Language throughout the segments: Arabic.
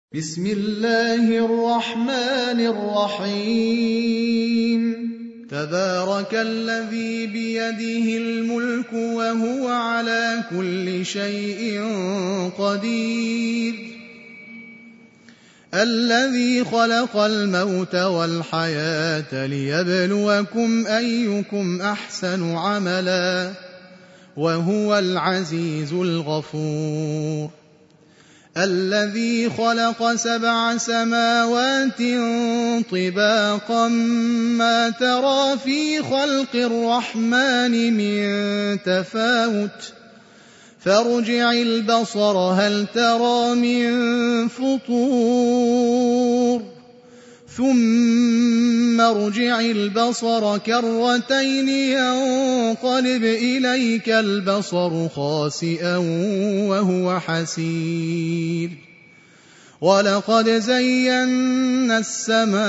بسم الله الرحمن الرحيم تبارك الذي بيده الملك وهو على كل شيء قدير الذي خلق الموت والحياة ليبلوكم أيكم أحسن عملا وهو العزيز الغفور الذي خلق 7 سماوات طباقا ما ترى في خلق الرحمن من تفاوت فارجع البصر هل ترى من فطور ثم ارجع البصر كرتين ينقلب إليك البصر خاسئا وهو حسير ولقد زينا السماء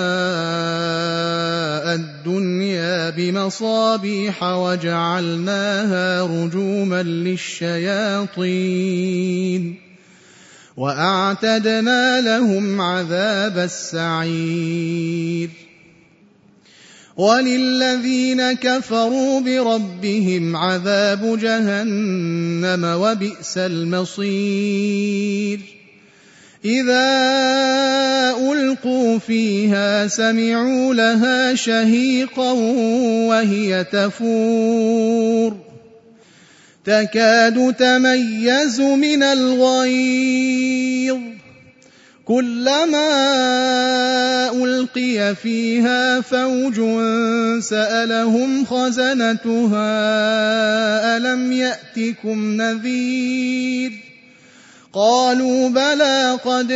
الدنيا بمصابيح وجعلناها رجوما للشياطين وأعتدنا لهم عذاب السعير وللذين كفروا بربهم عذاب جهنم وبئس المصير إذا ألقوا فيها سمعوا لها شهيقا وهي تفور تكاد تميز من الغيظ كلما ألقي فيها فوج سألهم خزنتها ألم يأتكم نذير قالوا بلى قد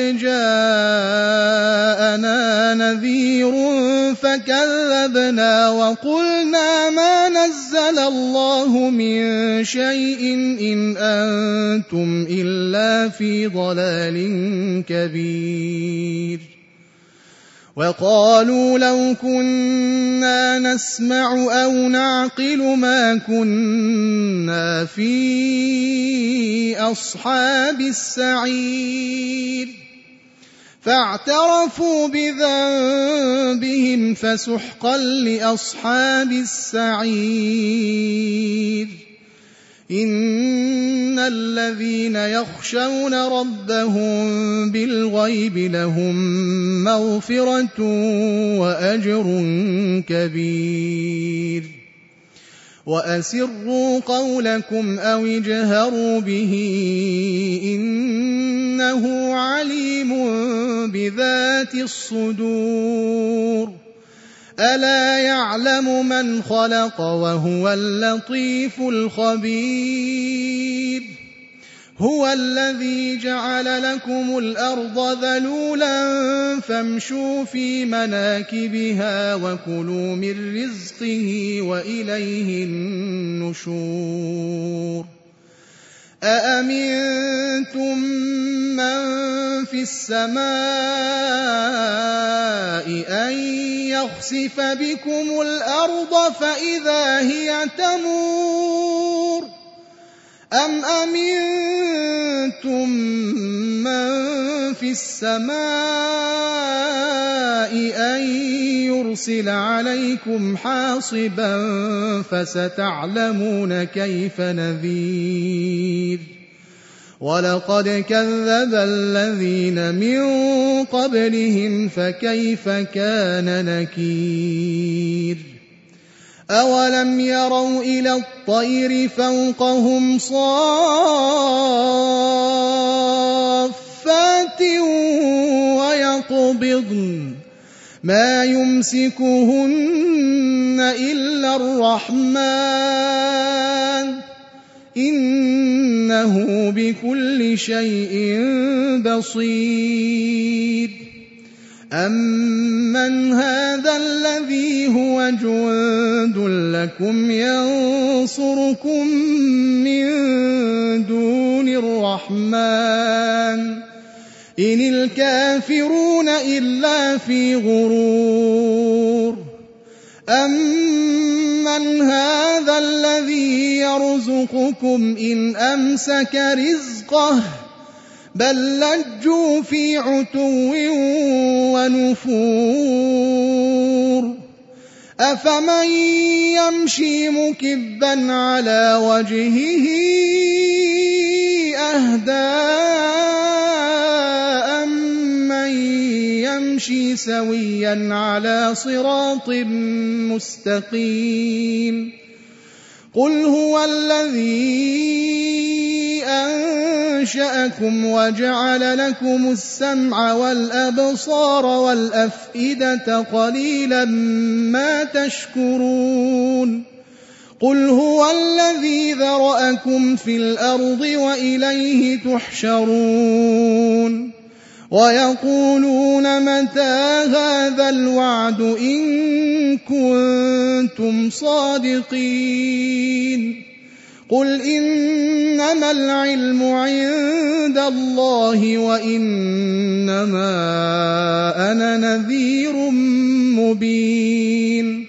جاءنا نذير فكذبنا وقلنا ما نزل الله من شيء إن أنتم إلا في ضلال كبير وقالوا لو كنا نسمع أو نعقل ما كنا في أصحاب السعير فاعترفوا بذنبهم فسحقا لأصحاب السعير إن الذين يخشون ربهم بالغيب لهم مغفرة وأجر كبير وأسروا قولكم أو اجهروا به إنه عليم بذات الصدور ألا يعلم من خلق وهو اللطيف الخبير هو الذي جعل لكم الأرض ذلولا فامشوا في مناكبها وكلوا من رزقه وإليه النشور أأمنتم من في السماء أن يخسف بكم الأرض فإذا هي تمور أم أمنتم من في السماء أن يرسل عليكم حاصبا فستعلمون كيف نذير ولقد كذب الذين من قبلهم فكيف كان نكير أولم يروا إلى الطير فوقهم صافات ويقبضن ما يمسكهن إلا الرحمن إنه بكل شيء بصير أمن هذا الذي هو جند لكم ينصركم من دون الرحمن إن الكافرون إلا في غرور أمن هذا الذي يرزقكم إن أمسك رزقه بل لجوا في عتو ونفور أفمن يمشي مكبا على وجهه أهدى أمن يمشي سويا على صراط مستقيم قل هو الذي أنشأكم وجعل لكم السمع والأبصار والأفئدة قليلا ما تشكرون قل هو الذي ذرأكم في الأرض وإليه تحشرون ويقولون متى هذا الوعد إن كنتم صادقين قل إنما العلم عند الله وإنما أنا نذير مبين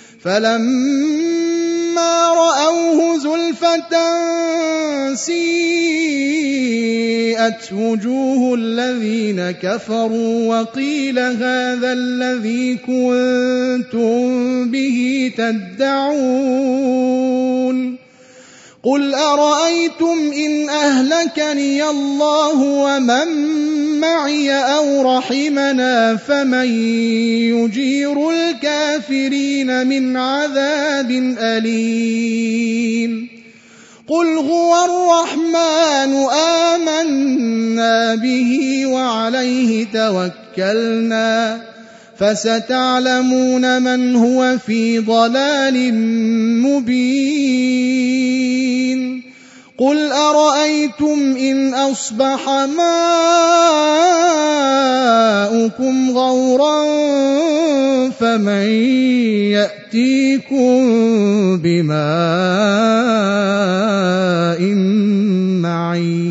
فلما رأوه زلفة سيئت وجوه الذين كفروا وقيل هذا الذي كنتم به تدعون قل أرأيتم إن أهلكني الله ومن معي أو رحمنا فمن يجير الكافرين من عذاب أليم قل هو الرحمن آمنا به وعليه توكلنا فستعلمون من هو في ضلال مبين قل أرأيتم إن أصبح ماؤكم غورا فمن يأتيكم بماء معين